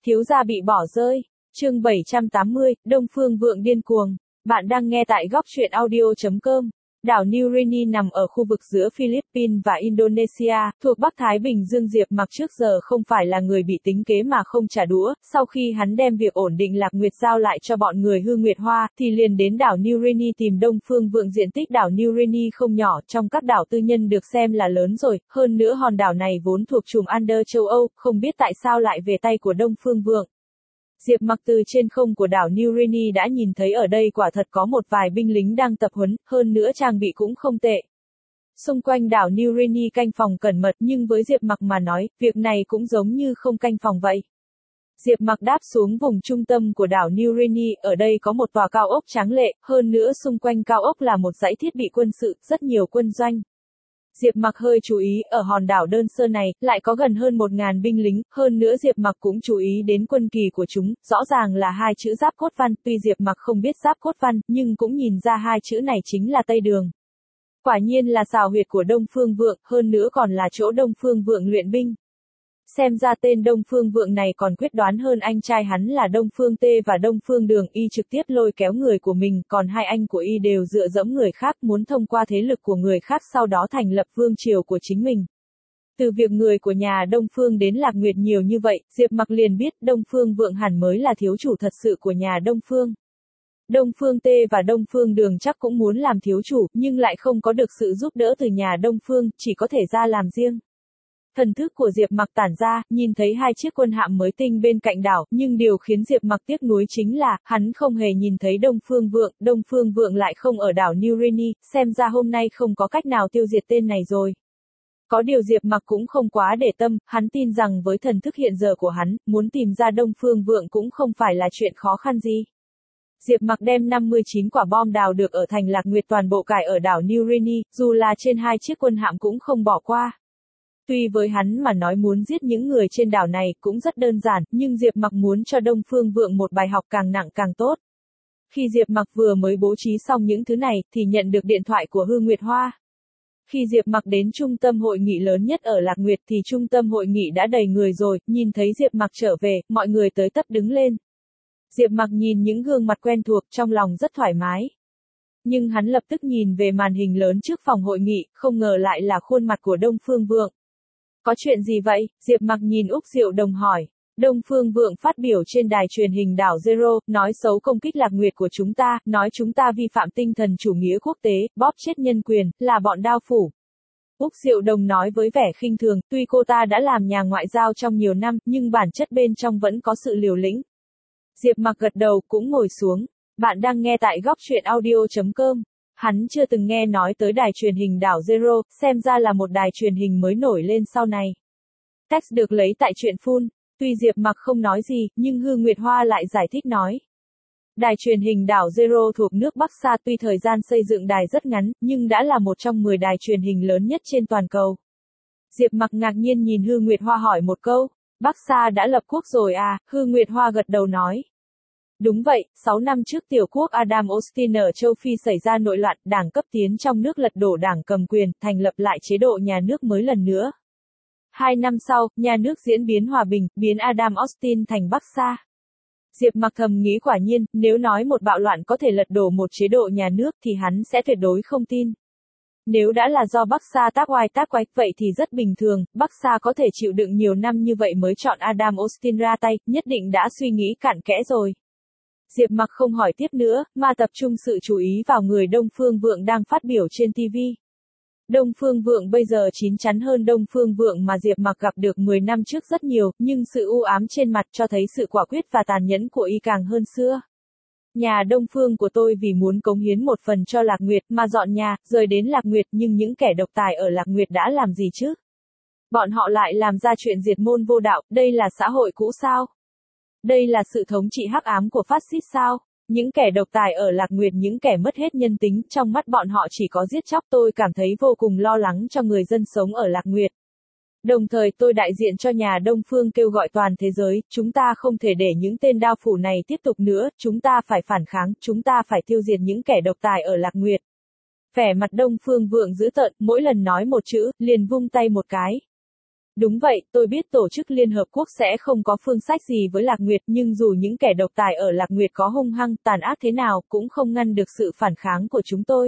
Thiếu gia bị bỏ rơi. Chương 780, Đông Phương Vượng điên cuồng. Bạn đang nghe tại góc truyện audio.com. Đảo New Guinea nằm ở khu vực giữa Philippines và Indonesia, thuộc Bắc Thái Bình Dương. Diệp Mặc trước giờ không phải là người bị tính kế mà không trả đũa, sau khi hắn đem việc ổn định Lạc Nguyệt giao lại cho bọn người Hư Nguyệt Hoa, thì liền đến đảo New Guinea tìm Đông Phương Vượng. Diện tích đảo New Guinea không nhỏ, trong các đảo tư nhân được xem là lớn rồi, hơn nữa hòn đảo này vốn thuộc chùm Under châu Âu, không biết tại sao lại về tay của Đông Phương Vượng. Diệp Mặc từ trên không của đảo New Guinea đã nhìn thấy ở đây quả thật có một vài binh lính đang tập huấn, hơn nữa trang bị cũng không tệ. Xung quanh đảo New Guinea canh phòng cẩn mật, nhưng với Diệp Mặc mà nói, việc này cũng giống như không canh phòng vậy. Diệp Mặc đáp xuống vùng trung tâm của đảo New Guinea, ở đây có một tòa cao ốc tráng lệ, hơn nữa xung quanh cao ốc là một dãy thiết bị quân sự, rất nhiều quân doanh. Diệp Mặc hơi chú ý, ở hòn đảo đơn sơ này, lại có gần hơn 1.000 binh lính, hơn nữa Diệp Mặc cũng chú ý đến quân kỳ của chúng, rõ ràng là hai chữ giáp cốt văn, tuy Diệp Mặc không biết giáp cốt văn, nhưng cũng nhìn ra hai chữ này chính là Tây Đường. Quả nhiên là xào huyệt của Đông Phương Vượng, hơn nữa còn là chỗ Đông Phương Vượng luyện binh. Xem ra tên Đông Phương Vượng này còn quyết đoán hơn anh trai hắn là Đông Phương Tê và Đông Phương Đường. Y trực tiếp lôi kéo người của mình, còn hai anh của Y đều dựa dẫm người khác, muốn thông qua thế lực của người khác sau đó thành lập vương triều của chính mình. Từ việc người của nhà Đông Phương đến Lạc Nguyệt nhiều như vậy, Diệp Mặc liền biết Đông Phương Vượng hẳn mới là thiếu chủ thật sự của nhà Đông Phương. Đông Phương Tê và Đông Phương Đường chắc cũng muốn làm thiếu chủ, nhưng lại không có được sự giúp đỡ từ nhà Đông Phương, chỉ có thể ra làm riêng. Thần thức của Diệp Mặc tản ra, nhìn thấy hai chiếc quân hạm mới tinh bên cạnh đảo, nhưng điều khiến Diệp Mặc tiếc nuối chính là, hắn không hề nhìn thấy Đông Phương Vượng lại không ở đảo New Guinea, xem ra hôm nay không có cách nào tiêu diệt tên này rồi. Có điều Diệp Mặc cũng không quá để tâm, hắn tin rằng với thần thức hiện giờ của hắn, muốn tìm ra Đông Phương Vượng cũng không phải là chuyện khó khăn gì. Diệp Mặc đem 59 quả bom đào được ở thành Lạc Nguyệt toàn bộ cài ở đảo New Guinea, dù là trên hai chiếc quân hạm cũng không bỏ qua. Tuy với hắn mà nói muốn giết những người trên đảo này cũng rất đơn giản, nhưng Diệp Mặc muốn cho Đông Phương Vượng một bài học càng nặng càng tốt. Khi Diệp Mặc vừa mới bố trí xong những thứ này, thì nhận được điện thoại của Hư Nguyệt Hoa. Khi Diệp Mặc đến trung tâm hội nghị lớn nhất ở Lạc Nguyệt thì trung tâm hội nghị đã đầy người rồi, nhìn thấy Diệp Mặc trở về, mọi người tới tấp đứng lên. Diệp Mặc nhìn những gương mặt quen thuộc, trong lòng rất thoải mái. Nhưng hắn lập tức nhìn về màn hình lớn trước phòng hội nghị, không ngờ lại là khuôn mặt của Đông Phương Vượng. Có chuyện gì vậy? Diệp Mặc nhìn Úc Diệu Đồng hỏi. Đông Phương Vượng phát biểu trên đài truyền hình đảo Zero, nói xấu công kích Lạc Nguyệt của chúng ta, nói chúng ta vi phạm tinh thần chủ nghĩa quốc tế, bóp chết nhân quyền, là bọn đao phủ. Úc Diệu Đồng nói với vẻ khinh thường, tuy cô ta đã làm nhà ngoại giao trong nhiều năm, nhưng bản chất bên trong vẫn có sự liều lĩnh. Diệp Mặc gật đầu, cũng ngồi xuống. Bạn đang nghe tại góc truyện audio.com. Hắn chưa từng nghe nói tới đài truyền hình đảo Zero, xem ra là một đài truyền hình mới nổi lên sau này. Text được lấy tại truyện Full. Tuy Diệp Mặc không nói gì, nhưng Hư Nguyệt Hoa lại giải thích nói. Đài truyền hình đảo Zero thuộc nước Bắc Sa, tuy thời gian xây dựng đài rất ngắn, nhưng đã là một trong 10 đài truyền hình lớn nhất trên toàn cầu. Diệp Mặc ngạc nhiên nhìn Hư Nguyệt Hoa hỏi một câu, Bắc Sa đã lập quốc rồi à? Hư Nguyệt Hoa gật đầu nói. Đúng vậy, 6 năm trước tiểu quốc Adam Austin ở châu Phi xảy ra nội loạn, đảng cấp tiến trong nước lật đổ đảng cầm quyền, thành lập lại chế độ nhà nước mới lần nữa. 2 năm sau, nhà nước diễn biến hòa bình, biến Adam Austin thành Bắc Sa. Diệp Mặc thầm nghĩ quả nhiên, nếu nói một bạo loạn có thể lật đổ một chế độ nhà nước thì hắn sẽ tuyệt đối không tin. Nếu đã là do Bắc Sa tác oai, vậy thì rất bình thường, Bắc Sa có thể chịu đựng nhiều năm như vậy mới chọn Adam Austin ra tay, nhất định đã suy nghĩ cặn kẽ rồi. Diệp Mặc không hỏi tiếp nữa, mà tập trung sự chú ý vào người Đông Phương Vượng đang phát biểu trên TV. Đông Phương Vượng bây giờ chín chắn hơn Đông Phương Vượng mà Diệp Mặc gặp được 10 năm trước rất nhiều, nhưng sự u ám trên mặt cho thấy sự quả quyết và tàn nhẫn của y càng hơn xưa. Nhà Đông Phương của tôi vì muốn cống hiến một phần cho Lạc Nguyệt mà dọn nhà, rời đến Lạc Nguyệt, nhưng những kẻ độc tài ở Lạc Nguyệt đã làm gì chứ? Bọn họ lại làm ra chuyện diệt môn vô đạo, đây là xã hội cũ sao? Đây là sự thống trị hắc ám của phát xít sao? Những kẻ độc tài ở Lạc Nguyệt, những kẻ mất hết nhân tính, trong mắt bọn họ chỉ có giết chóc. Tôi cảm thấy vô cùng lo lắng cho người dân sống ở Lạc Nguyệt. Đồng thời tôi đại diện cho nhà Đông Phương kêu gọi toàn thế giới, chúng ta không thể để những tên đao phủ này tiếp tục nữa, chúng ta phải phản kháng, chúng ta phải tiêu diệt những kẻ độc tài ở Lạc Nguyệt. Vẻ mặt Đông Phương Vượng dữ tợn, mỗi lần nói một chữ, liền vung tay một cái. Đúng vậy, tôi biết Tổ chức Liên Hợp Quốc sẽ không có phương sách gì với Lạc Nguyệt, nhưng dù những kẻ độc tài ở Lạc Nguyệt có hung hăng, tàn ác thế nào, cũng không ngăn được sự phản kháng của chúng tôi.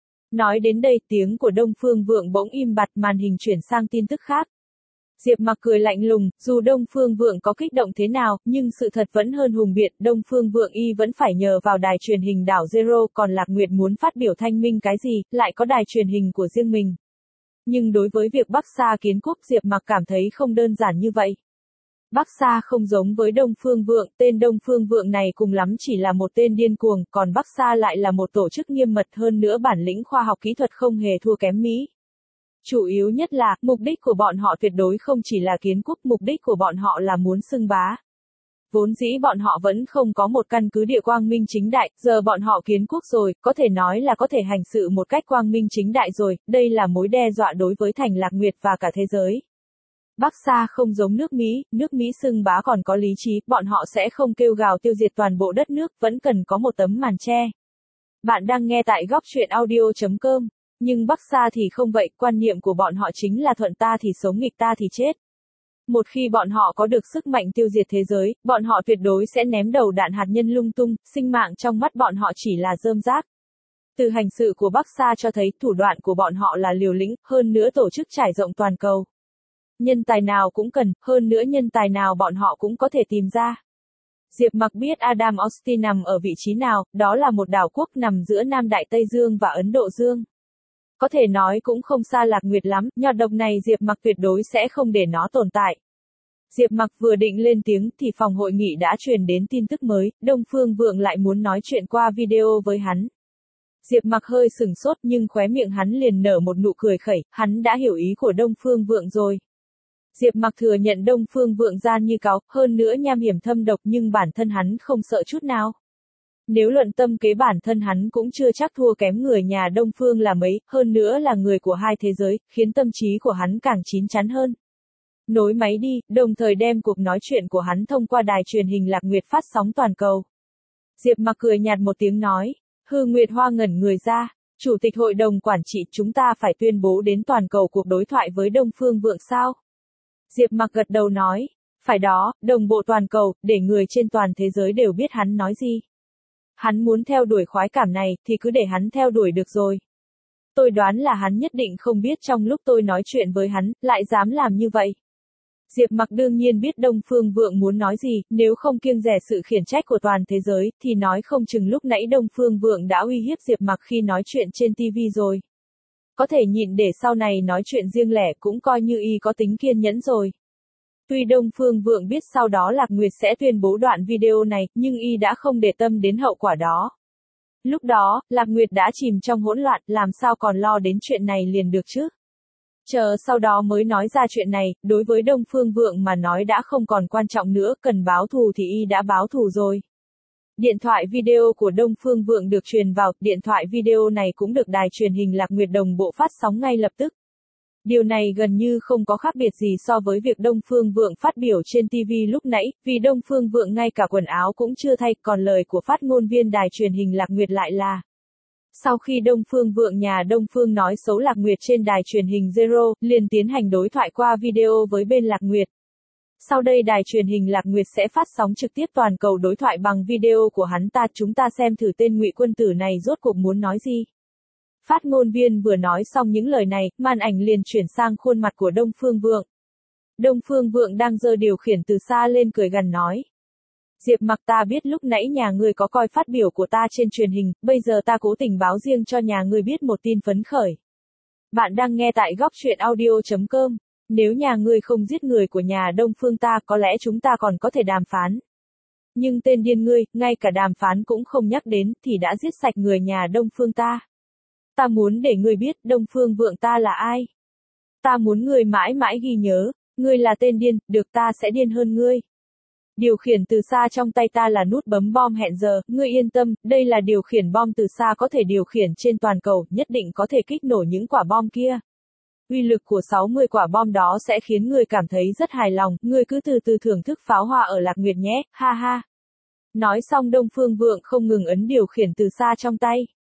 Nói đến đây, tiếng của Đông Phương Vượng bỗng im bặt, màn hình chuyển sang tin tức khác. Diệp Mặc cười lạnh lùng, dù Đông Phương Vượng có kích động thế nào, nhưng sự thật vẫn hơn hùng biện, Đông Phương Vượng y vẫn phải nhờ vào đài truyền hình đảo Zero, còn Lạc Nguyệt muốn phát biểu thanh minh cái gì, lại có đài truyền hình của riêng mình. Nhưng đối với việc Bắc Sa kiến quốc, Diệp Mặc cảm thấy không đơn giản như vậy. Bắc Sa không giống với Đông Phương Vượng, tên Đông Phương Vượng này cùng lắm chỉ là một tên điên cuồng, còn Bắc Sa lại là một tổ chức nghiêm mật, hơn nữa bản lĩnh khoa học kỹ thuật không hề thua kém Mỹ. Chủ yếu nhất là, mục đích của bọn họ tuyệt đối không chỉ là kiến quốc, mục đích của bọn họ là muốn xưng bá. Vốn dĩ bọn họ vẫn không có một căn cứ địa quang minh chính đại, giờ bọn họ kiến quốc rồi, có thể nói là có thể hành sự một cách quang minh chính đại rồi, đây là mối đe dọa đối với thành Lạc Nguyệt và cả thế giới. Bắc Sa không giống nước Mỹ xưng bá còn có lý trí, bọn họ sẽ không kêu gào tiêu diệt toàn bộ đất nước, vẫn cần có một tấm màn che. Bạn đang nghe tại góc truyện audio.com. Nhưng Bắc Sa thì không vậy, quan niệm của bọn họ chính là thuận ta thì sống nghịch ta thì chết. Một khi bọn họ có được sức mạnh tiêu diệt thế giới, bọn họ tuyệt đối sẽ ném đầu đạn hạt nhân lung tung, sinh mạng trong mắt bọn họ chỉ là rơm rác. Từ hành sự của Bắc Sa cho thấy thủ đoạn của bọn họ là liều lĩnh, hơn nữa tổ chức trải rộng toàn cầu. Nhân tài nào cũng cần, hơn nữa nhân tài nào bọn họ cũng có thể tìm ra. Diệp Mặc biết Adam Austin nằm ở vị trí nào, đó là một đảo quốc nằm giữa Nam Đại Tây Dương và Ấn Độ Dương. Có thể nói cũng không xa Lạc Nguyệt lắm, nhọt độc này Diệp Mặc tuyệt đối sẽ không để nó tồn tại. Diệp Mặc vừa định lên tiếng thì phòng hội nghị đã truyền đến tin tức mới, Đông Phương Vượng lại muốn nói chuyện qua video với hắn. Diệp Mặc hơi sừng sốt nhưng khóe miệng hắn liền nở một nụ cười khẩy, hắn đã hiểu ý của Đông Phương Vượng rồi. Diệp Mặc thừa nhận Đông Phương Vượng gian như cáo, hơn nữa nham hiểm thâm độc nhưng bản thân hắn không sợ chút nào. Nếu luận tâm kế bản thân hắn cũng chưa chắc thua kém người nhà Đông Phương là mấy, hơn nữa là người của hai thế giới, khiến tâm trí của hắn càng chín chắn hơn. Nối máy đi, đồng thời đem cuộc nói chuyện của hắn thông qua đài truyền hình Lạc Nguyệt phát sóng toàn cầu. Diệp Mặc cười nhạt một tiếng nói, Hư Nguyệt Hoa ngẩn người ra, Chủ tịch Hội đồng Quản trị chúng ta phải tuyên bố đến toàn cầu cuộc đối thoại với Đông Phương Vượng sao? Diệp Mặc gật đầu nói, phải đó, đồng bộ toàn cầu, để người trên toàn thế giới đều biết hắn nói gì. Hắn muốn theo đuổi khoái cảm này, thì cứ để hắn theo đuổi được rồi. Tôi đoán là hắn nhất định không biết trong lúc tôi nói chuyện với hắn, lại dám làm như vậy. Diệp Mặc đương nhiên biết Đông Phương Vượng muốn nói gì, nếu không kiêng dè sự khiển trách của toàn thế giới, thì nói không chừng lúc nãy Đông Phương Vượng đã uy hiếp Diệp Mặc khi nói chuyện trên TV rồi. Có thể nhịn để sau này nói chuyện riêng lẻ cũng coi như y có tính kiên nhẫn rồi. Tuy Đông Phương Vượng biết sau đó Lạc Nguyệt sẽ tuyên bố đoạn video này, nhưng y đã không để tâm đến hậu quả đó. Lúc đó, Lạc Nguyệt đã chìm trong hỗn loạn, làm sao còn lo đến chuyện này liền được chứ? Chờ sau đó mới nói ra chuyện này, đối với Đông Phương Vượng mà nói đã không còn quan trọng nữa, cần báo thù thì y đã báo thù rồi. Điện thoại video của Đông Phương Vượng được truyền vào, điện thoại video này cũng được đài truyền hình Lạc Nguyệt đồng bộ phát sóng ngay lập tức. Điều này gần như không có khác biệt gì so với việc Đông Phương Vượng phát biểu trên TV lúc nãy, vì Đông Phương Vượng ngay cả quần áo cũng chưa thay, còn lời của phát ngôn viên đài truyền hình Lạc Nguyệt lại là. Sau khi Đông Phương Vượng nhà Đông Phương nói xấu Lạc Nguyệt trên đài truyền hình Zero, liền tiến hành đối thoại qua video với bên Lạc Nguyệt. Sau đây đài truyền hình Lạc Nguyệt sẽ phát sóng trực tiếp toàn cầu đối thoại bằng video của hắn ta, chúng ta xem thử tên Ngụy Quân Tử này rốt cuộc muốn nói gì. Phát ngôn viên vừa nói xong những lời này, màn ảnh liền chuyển sang khuôn mặt của Đông Phương Vượng. Đông Phương Vượng đang giơ điều khiển từ xa lên cười gằn nói. Diệp Mặc, ta biết lúc nãy nhà ngươi có coi phát biểu của ta trên truyền hình, bây giờ ta cố tình báo riêng cho nhà ngươi biết một tin phấn khởi. Bạn đang nghe tại góc truyện audio.com. Nếu nhà ngươi không giết người của nhà Đông Phương ta, có lẽ chúng ta còn có thể đàm phán. Nhưng tên điên ngươi, ngay cả đàm phán cũng không nhắc đến, thì đã giết sạch người nhà Đông Phương ta. Ta muốn để ngươi biết Đông Phương Vượng ta là ai. Ta muốn ngươi mãi mãi ghi nhớ, ngươi là tên điên, được ta sẽ điên hơn ngươi. Điều khiển từ xa trong tay ta là nút bấm bom hẹn giờ, ngươi yên tâm, đây là điều khiển bom từ xa có thể điều khiển trên toàn cầu, nhất định có thể kích nổ những quả bom kia. Uy lực của 60 quả bom đó sẽ khiến ngươi cảm thấy rất hài lòng, ngươi cứ từ từ thưởng thức pháo hoa ở Lạc Nguyệt nhé, ha ha. Nói xong Đông Phương Vượng không ngừng ấn điều khiển từ xa trong tay.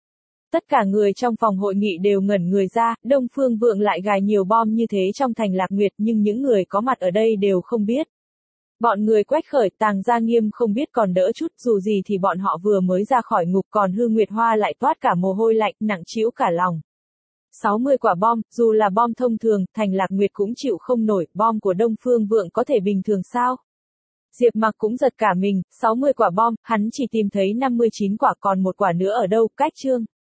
Tất cả người trong phòng hội nghị đều ngẩn người ra, Đông Phương Vượng lại gài nhiều bom như thế trong thành Lạc Nguyệt nhưng những người có mặt ở đây đều không biết. Bọn người Quách Khởi, Tàng Gia Nghiêm không biết còn đỡ chút, dù gì thì bọn họ vừa mới ra khỏi ngục còn Hư Nguyệt Hoa lại toát cả mồ hôi lạnh, nặng trĩu cả lòng. 60 quả bom, dù là bom thông thường, thành Lạc Nguyệt cũng chịu không nổi, bom của Đông Phương Vượng có thể bình thường sao? Diệp Mặc cũng giật cả mình, 60 quả bom, hắn chỉ tìm thấy 59 quả còn một quả nữa ở đâu, cách chương.